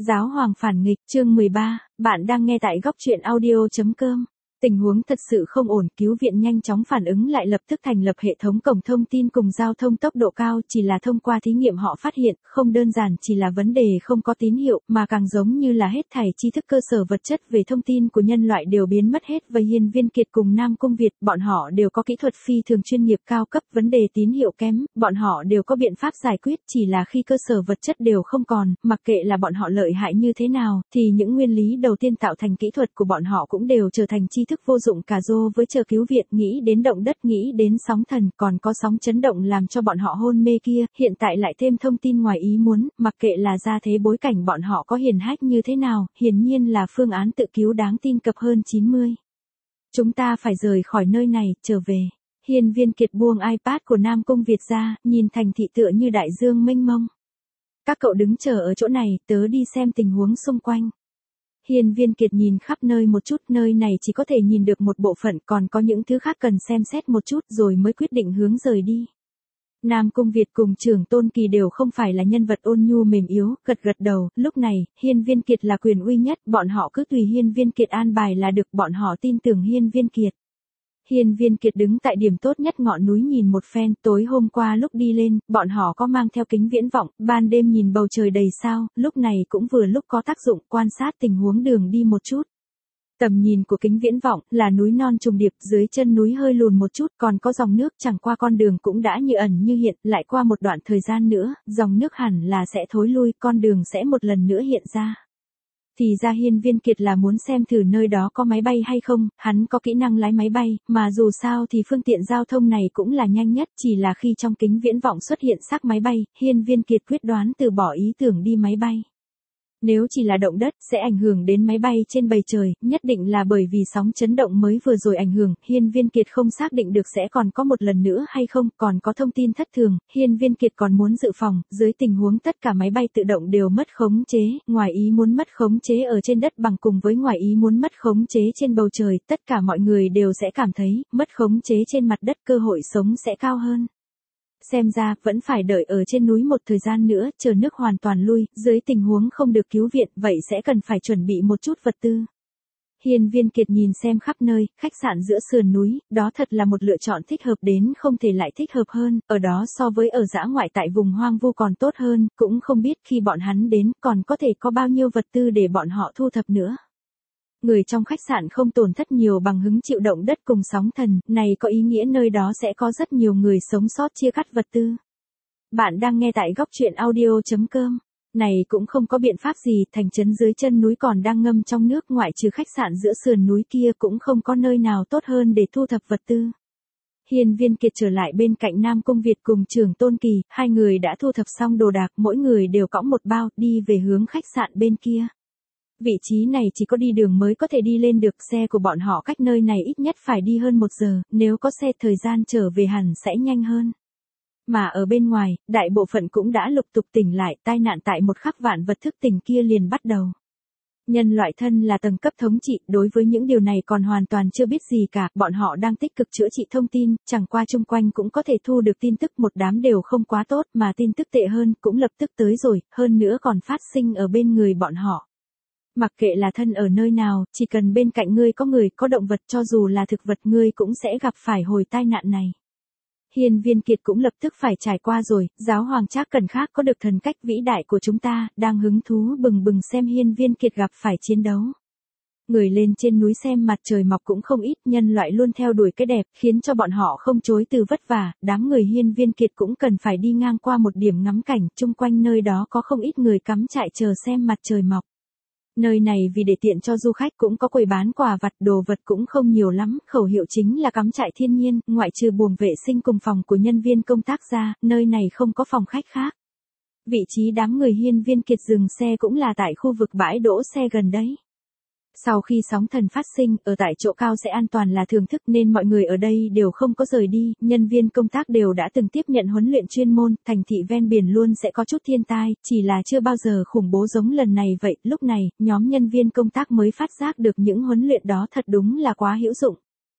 Giáo hoàng phản nghịch, chương 13, bạn đang nghe tại góc truyện audio.com. Tình huống thật sự không ổn, cứu viện nhanh chóng phản ứng lại lập tức thành lập hệ thống cổng thông tin cùng giao thông tốc độ cao, chỉ là thông qua thí nghiệm họ phát hiện, không đơn giản chỉ là vấn đề không có tín hiệu, mà càng giống như là hết thảy tri thức cơ sở vật chất về thông tin của nhân loại đều biến mất hết. Và Hiên Viên Kiệt cùng Nam Cung Việt, bọn họ đều có kỹ thuật phi thường chuyên nghiệp cao cấp, vấn đề tín hiệu kém, bọn họ đều có biện pháp giải quyết, chỉ là khi cơ sở vật chất đều không còn, mặc kệ là bọn họ lợi hại như thế nào, thì những nguyên lý đầu tiên tạo thành kỹ thuật của bọn họ cũng đều trở thành tri thức vô dụng cả rô với chờ cứu viện. Nghĩ đến động đất, nghĩ đến sóng thần, còn có sóng chấn động làm cho bọn họ hôn mê kia, hiện tại lại thêm thông tin ngoài ý muốn, mặc kệ là ra thế bối cảnh bọn họ có hiển hách như thế nào, hiển nhiên là phương án tự cứu đáng tin cập hơn 90. Chúng ta phải rời khỏi nơi này, trở về. Hiên Viên Kiệt buông iPad của Nam Cung Việt ra, nhìn thành thị tựa như đại dương mênh mông. Các cậu đứng chờ ở chỗ này, tớ đi xem tình huống xung quanh. Hiên Viên Kiệt nhìn khắp nơi một chút, nơi này chỉ có thể nhìn được một bộ phận, còn có những thứ khác cần xem xét một chút rồi mới quyết định hướng rời đi. Nam Cung Việt cùng Trưởng Tôn Kỳ đều không phải là nhân vật ôn nhu mềm yếu, gật gật đầu, lúc này, Hiên Viên Kiệt là quyền uy nhất, bọn họ cứ tùy Hiên Viên Kiệt an bài là được, bọn họ tin tưởng Hiên Viên Kiệt. Hiên Viên Kiệt đứng tại điểm tốt nhất ngọn núi nhìn một phen, tối hôm qua lúc đi lên, bọn họ có mang theo kính viễn vọng, ban đêm nhìn bầu trời đầy sao, lúc này cũng vừa lúc có tác dụng quan sát tình huống đường đi một chút. Tầm nhìn của kính viễn vọng là núi non trùng điệp, dưới chân núi hơi lùn một chút, còn có dòng nước, chẳng qua con đường cũng đã như ẩn như hiện, lại qua một đoạn thời gian nữa, dòng nước hẳn là sẽ thối lui, con đường sẽ một lần nữa hiện ra. Thì ra Hiên Viên Kiệt là muốn xem thử nơi đó có máy bay hay không, hắn có kỹ năng lái máy bay, mà dù sao thì phương tiện giao thông này cũng là nhanh nhất, chỉ là khi trong kính viễn vọng xuất hiện xác máy bay, Hiên Viên Kiệt quyết đoán từ bỏ ý tưởng đi máy bay. Nếu chỉ là động đất, sẽ ảnh hưởng đến máy bay trên bầu trời, nhất định là bởi vì sóng chấn động mới vừa rồi ảnh hưởng, Hiên Viên Kiệt không xác định được sẽ còn có một lần nữa hay không, còn có thông tin thất thường, Hiên Viên Kiệt còn muốn dự phòng, dưới tình huống tất cả máy bay tự động đều mất khống chế, ngoài ý muốn mất khống chế ở trên đất bằng cùng với ngoài ý muốn mất khống chế trên bầu trời, tất cả mọi người đều sẽ cảm thấy, mất khống chế trên mặt đất cơ hội sống sẽ cao hơn. Xem ra, vẫn phải đợi ở trên núi một thời gian nữa, chờ nước hoàn toàn lui, dưới tình huống không được cứu viện, vậy sẽ cần phải chuẩn bị một chút vật tư. Hiên Viên Kiệt nhìn xem khắp nơi, khách sạn giữa sườn núi, đó thật là một lựa chọn thích hợp đến không thể lại thích hợp hơn, ở đó so với ở dã ngoại tại vùng hoang vu còn tốt hơn, cũng không biết khi bọn hắn đến, còn có thể có bao nhiêu vật tư để bọn họ thu thập nữa. Người trong khách sạn không tổn thất nhiều bằng hứng chịu động đất cùng sóng thần, này có ý nghĩa nơi đó sẽ có rất nhiều người sống sót chia cắt vật tư. Bạn đang nghe tại góc truyện audio.com. Này cũng không có biện pháp gì, thành trấn dưới chân núi còn đang ngâm trong nước, ngoại trừ khách sạn giữa sườn núi kia cũng không có nơi nào tốt hơn để thu thập vật tư. Hiên Viên Kiệt trở lại bên cạnh Nam Cung Việt cùng Trưởng Tôn Kỳ, hai người đã thu thập xong đồ đạc, mỗi người đều cõng một bao, đi về hướng khách sạn bên kia. Vị trí này chỉ có đi đường mới có thể đi lên được, xe của bọn họ cách nơi này ít nhất phải đi hơn 1 giờ, nếu có xe thời gian trở về hẳn sẽ nhanh hơn. Mà ở bên ngoài, đại bộ phận cũng đã lục tục tỉnh lại, tai nạn tại một khắc vạn vật thức tỉnh kia liền bắt đầu. Nhân loại thân là tầng cấp thống trị, đối với những điều này còn hoàn toàn chưa biết gì cả, bọn họ đang tích cực chữa trị thông tin, chẳng qua chung quanh cũng có thể thu được tin tức, một đám đều không quá tốt, mà tin tức tệ hơn cũng lập tức tới rồi, hơn nữa còn phát sinh ở bên người bọn họ. Mặc kệ là thân ở nơi nào, chỉ cần bên cạnh ngươi có người, có động vật, cho dù là thực vật, ngươi cũng sẽ gặp phải hồi tai nạn này. Hiên Viên Kiệt cũng lập tức phải trải qua rồi, giáo hoàng Trác Cần khác có được thần cách vĩ đại của chúng ta, đang hứng thú bừng bừng xem Hiên Viên Kiệt gặp phải chiến đấu. Người lên trên núi xem mặt trời mọc cũng không ít, nhân loại luôn theo đuổi cái đẹp, khiến cho bọn họ không chối từ vất vả, đám người Hiên Viên Kiệt cũng cần phải đi ngang qua một điểm ngắm cảnh, chung quanh nơi đó có không ít người cắm trại chờ xem mặt trời mọc. Nơi này vì để tiện cho du khách cũng có quầy bán quà vặt, đồ vật cũng không nhiều lắm, khẩu hiệu chính là cắm trại thiên nhiên, ngoại trừ buồng vệ sinh cùng phòng của nhân viên công tác ra, nơi này không có phòng khách khác. Vị trí đám người Hiên Viên Kiệt dừng xe cũng là tại khu vực bãi đỗ xe gần đấy. Sau khi sóng thần phát sinh, ở tại chỗ cao sẽ an toàn là thường thức nên mọi người ở đây đều không có rời đi, nhân viên công tác đều đã từng tiếp nhận huấn luyện chuyên môn, thành thị ven biển luôn sẽ có chút thiên tai, chỉ là chưa bao giờ khủng bố giống lần này vậy, lúc này, nhóm nhân viên công tác mới phát giác được những huấn luyện đó thật đúng là quá hữu dụng.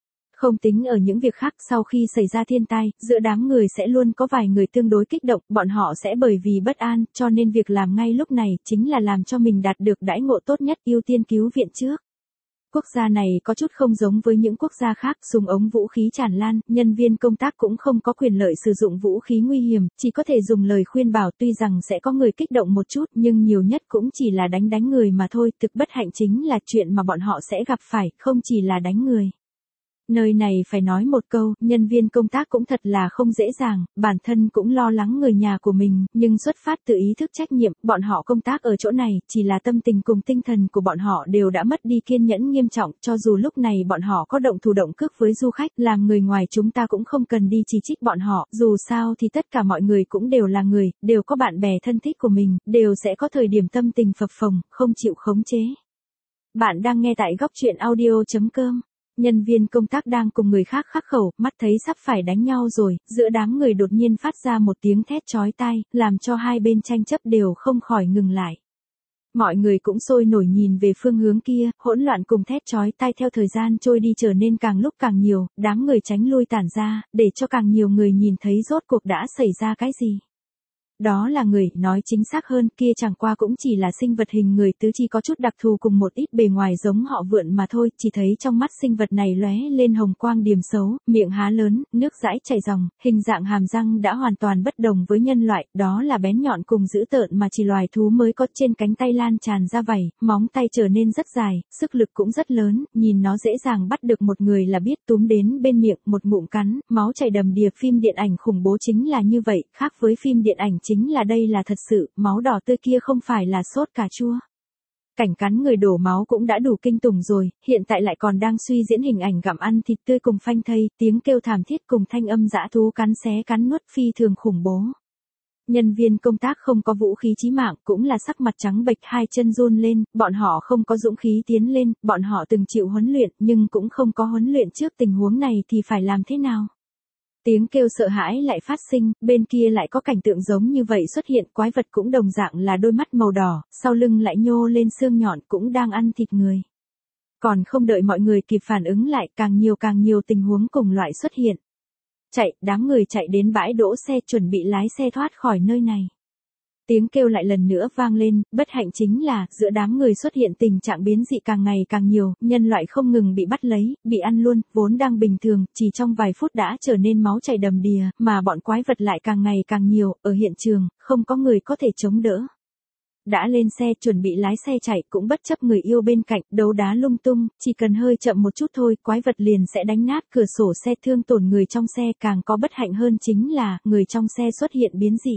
Không tính ở những việc khác, sau khi xảy ra thiên tai, giữa đám người sẽ luôn có vài người tương đối kích động, bọn họ sẽ bởi vì bất an, cho nên việc làm ngay lúc này chính là làm cho mình đạt được đãi ngộ tốt nhất, ưu tiên cứu viện trước. Quốc gia này có chút không giống với những quốc gia khác, dùng ống vũ khí tràn lan, nhân viên công tác cũng không có quyền lợi sử dụng vũ khí nguy hiểm, chỉ có thể dùng lời khuyên bảo, tuy rằng sẽ có người kích động một chút nhưng nhiều nhất cũng chỉ là đánh người mà thôi, thực bất hạnh chính là chuyện mà bọn họ sẽ gặp phải, không chỉ là đánh người. Nơi này phải nói một câu, nhân viên công tác cũng thật là không dễ dàng, bản thân cũng lo lắng người nhà của mình, nhưng xuất phát từ ý thức trách nhiệm, bọn họ công tác ở chỗ này, chỉ là tâm tình cùng tinh thần của bọn họ đều đã mất đi kiên nhẫn nghiêm trọng, cho dù lúc này bọn họ có động thủ động cước với du khách, làm người ngoài chúng ta cũng không cần đi chỉ trích bọn họ, dù sao thì tất cả mọi người cũng đều là người, đều có bạn bè thân thích của mình, đều sẽ có thời điểm tâm tình phập phồng, không chịu khống chế. Bạn đang nghe tại góc truyện audio.com. Nhân viên công tác đang cùng người khác khắc khẩu, mắt thấy sắp phải đánh nhau rồi, giữa đám người đột nhiên phát ra một tiếng thét chói tai, làm cho hai bên tranh chấp đều không khỏi ngừng lại. Mọi người cũng sôi nổi nhìn về phương hướng kia, hỗn loạn cùng thét chói tai theo thời gian trôi đi trở nên càng lúc càng nhiều, đám người tránh lui tản ra, để cho càng nhiều người nhìn thấy rốt cuộc đã xảy ra cái gì. Đó là người, nói chính xác hơn, kia chẳng qua cũng chỉ là sinh vật hình người tứ chi có chút đặc thù cùng một ít bề ngoài giống họ vượn mà thôi, chỉ thấy trong mắt sinh vật này lóe lên hồng quang điềm xấu, miệng há lớn, nước dãi chảy ròng, hình dạng hàm răng đã hoàn toàn bất đồng với nhân loại, đó là bén nhọn cùng dữ tợn mà chỉ loài thú mới có, trên cánh tay lan tràn ra vảy, móng tay trở nên rất dài, sức lực cũng rất lớn, nhìn nó dễ dàng bắt được một người là biết, túm đến bên miệng, một ngụm cắn, máu chảy đầm đìa. Phim điện ảnh khủng bố chính là như vậy, khác với phim điện ảnh chính là đây là thật sự, máu đỏ tươi kia không phải là sốt cà chua. Cảnh cắn người đổ máu cũng đã đủ kinh tủng rồi, hiện tại lại còn đang suy diễn hình ảnh gặm ăn thịt tươi cùng phanh thây, tiếng kêu thảm thiết cùng thanh âm dã thú cắn xé cắn nuốt phi thường khủng bố. Nhân viên công tác không có vũ khí chí mạng, cũng là sắc mặt trắng bệch, hai chân run lên, bọn họ không có dũng khí tiến lên, bọn họ từng chịu huấn luyện nhưng cũng không có huấn luyện trước tình huống này thì phải làm thế nào. Tiếng kêu sợ hãi lại phát sinh, bên kia lại có cảnh tượng giống như vậy xuất hiện, quái vật cũng đồng dạng là đôi mắt màu đỏ, sau lưng lại nhô lên xương nhọn cũng đang ăn thịt người. Còn không đợi mọi người kịp phản ứng lại, càng nhiều tình huống cùng loại xuất hiện. Chạy, đám người chạy đến bãi đỗ xe chuẩn bị lái xe thoát khỏi nơi này. Tiếng kêu lại lần nữa vang lên, bất hạnh chính là, giữa đám người xuất hiện tình trạng biến dị càng ngày càng nhiều, nhân loại không ngừng bị bắt lấy, bị ăn luôn, vốn đang bình thường, chỉ trong vài phút đã trở nên máu chảy đầm đìa, mà bọn quái vật lại càng ngày càng nhiều, ở hiện trường, không có người có thể chống đỡ. Đã lên xe chuẩn bị lái xe chạy cũng bất chấp người yêu bên cạnh, đấu đá lung tung, chỉ cần hơi chậm một chút thôi, quái vật liền sẽ đánh nát cửa sổ xe, thương tổn người trong xe, càng có bất hạnh hơn chính là, người trong xe xuất hiện biến dị.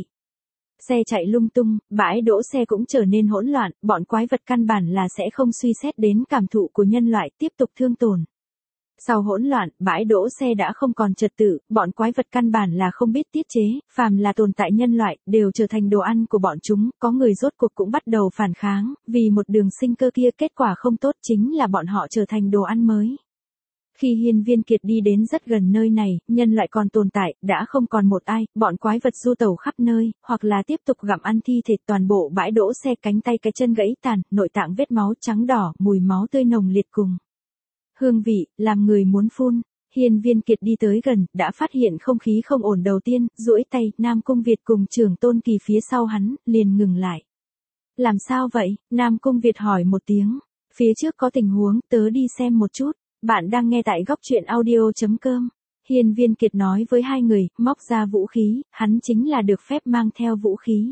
Xe chạy lung tung, bãi đỗ xe cũng trở nên hỗn loạn, bọn quái vật căn bản là sẽ không suy xét đến cảm thụ của nhân loại, tiếp tục thương tổn. Sau hỗn loạn, bãi đỗ xe đã không còn trật tự, bọn quái vật căn bản là không biết tiết chế, phàm là tồn tại nhân loại, đều trở thành đồ ăn của bọn chúng, có người rốt cuộc cũng bắt đầu phản kháng, vì một đường sinh cơ kia kết quả không tốt chính là bọn họ trở thành đồ ăn mới. Khi Hiên Viên Kiệt đi đến rất gần nơi này, nhân loại còn tồn tại, đã không còn một ai, bọn quái vật du tẩu khắp nơi, hoặc là tiếp tục gặm ăn thi thể, toàn bộ bãi đỗ xe, cánh tay cái chân gãy tàn, nội tạng vết máu trắng đỏ, mùi máu tươi nồng liệt cùng hương vị, làm người muốn phun. Hiên Viên Kiệt đi tới gần, đã phát hiện không khí không ổn, đầu tiên, duỗi tay, Nam Cung Việt cùng Trưởng Tôn Kỳ phía sau hắn, liền ngừng lại. Làm sao vậy? Nam Cung Việt hỏi một tiếng. Phía trước có tình huống, tớ đi xem một chút. Bạn đang nghe tại góc truyện audio.com. Hiên Viên Kiệt nói với hai người, móc ra vũ khí, hắn chính là được phép mang theo vũ khí.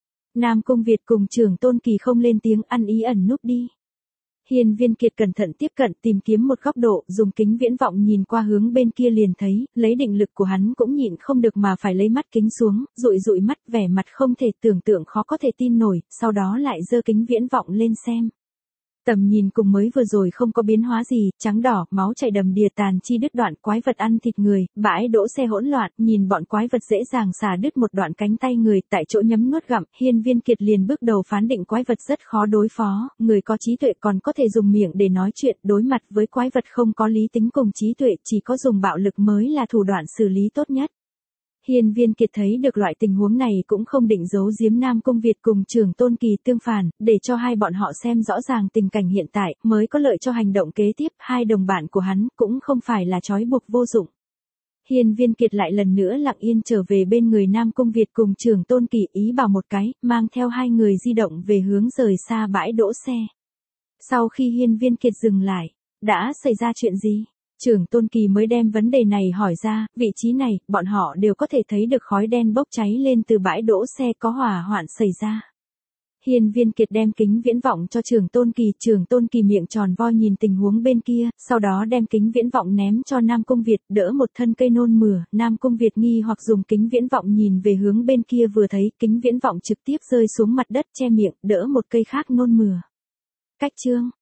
Nam Cung Việt cùng Trưởng Tôn Kỳ không lên tiếng, ăn ý ẩn núp đi. Hiên Viên Kiệt cẩn thận tiếp cận, tìm kiếm một góc độ, dùng kính viễn vọng nhìn qua hướng bên kia liền thấy, lấy định lực của hắn cũng nhịn không được mà phải lấy mắt kính xuống, dụi mắt, vẻ mặt không thể tưởng tượng, khó có thể tin nổi, sau đó lại giơ kính viễn vọng lên xem. Tầm nhìn cùng mới vừa rồi không có biến hóa gì, trắng đỏ, máu chảy đầm đìa, tàn chi đứt đoạn, quái vật ăn thịt người, bãi đỗ xe hỗn loạn, nhìn bọn quái vật dễ dàng xả đứt một đoạn cánh tay người, tại chỗ nhấm nuốt gặm, Hiên Viên Kiệt liền bước đầu phán định quái vật rất khó đối phó, người có trí tuệ còn có thể dùng miệng để nói chuyện, đối mặt với quái vật không có lý tính cùng trí tuệ, chỉ có dùng bạo lực mới là thủ đoạn xử lý tốt nhất. Hiên Viên Kiệt thấy được loại tình huống này cũng không định giấu giếm Nam Cung Việt cùng Trường Tôn Kỳ tương phản, để cho hai bọn họ xem rõ ràng tình cảnh hiện tại, mới có lợi cho hành động kế tiếp, hai đồng bạn của hắn cũng không phải là trói buộc vô dụng. Hiên Viên Kiệt lại lần nữa lặng yên trở về bên người Nam Cung Việt cùng Trường Tôn Kỳ, ý bảo một cái, mang theo hai người di động về hướng rời xa bãi đỗ xe. Sau khi Hiên Viên Kiệt dừng lại, đã xảy ra chuyện gì? Trường Tôn Kỳ mới đem vấn đề này hỏi ra, vị trí này, bọn họ đều có thể thấy được khói đen bốc cháy lên từ bãi đỗ xe có hỏa hoạn xảy ra. Hiên Viên Kiệt đem kính viễn vọng cho Trường Tôn Kỳ miệng tròn vo nhìn tình huống bên kia, sau đó đem kính viễn vọng ném cho Nam Cung Việt, đỡ một thân cây nôn mửa, Nam Cung Việt nghi hoặc dùng kính viễn vọng nhìn về hướng bên kia, vừa thấy kính viễn vọng trực tiếp rơi xuống mặt đất che miệng, đỡ một cây khác nôn mửa. Cách chương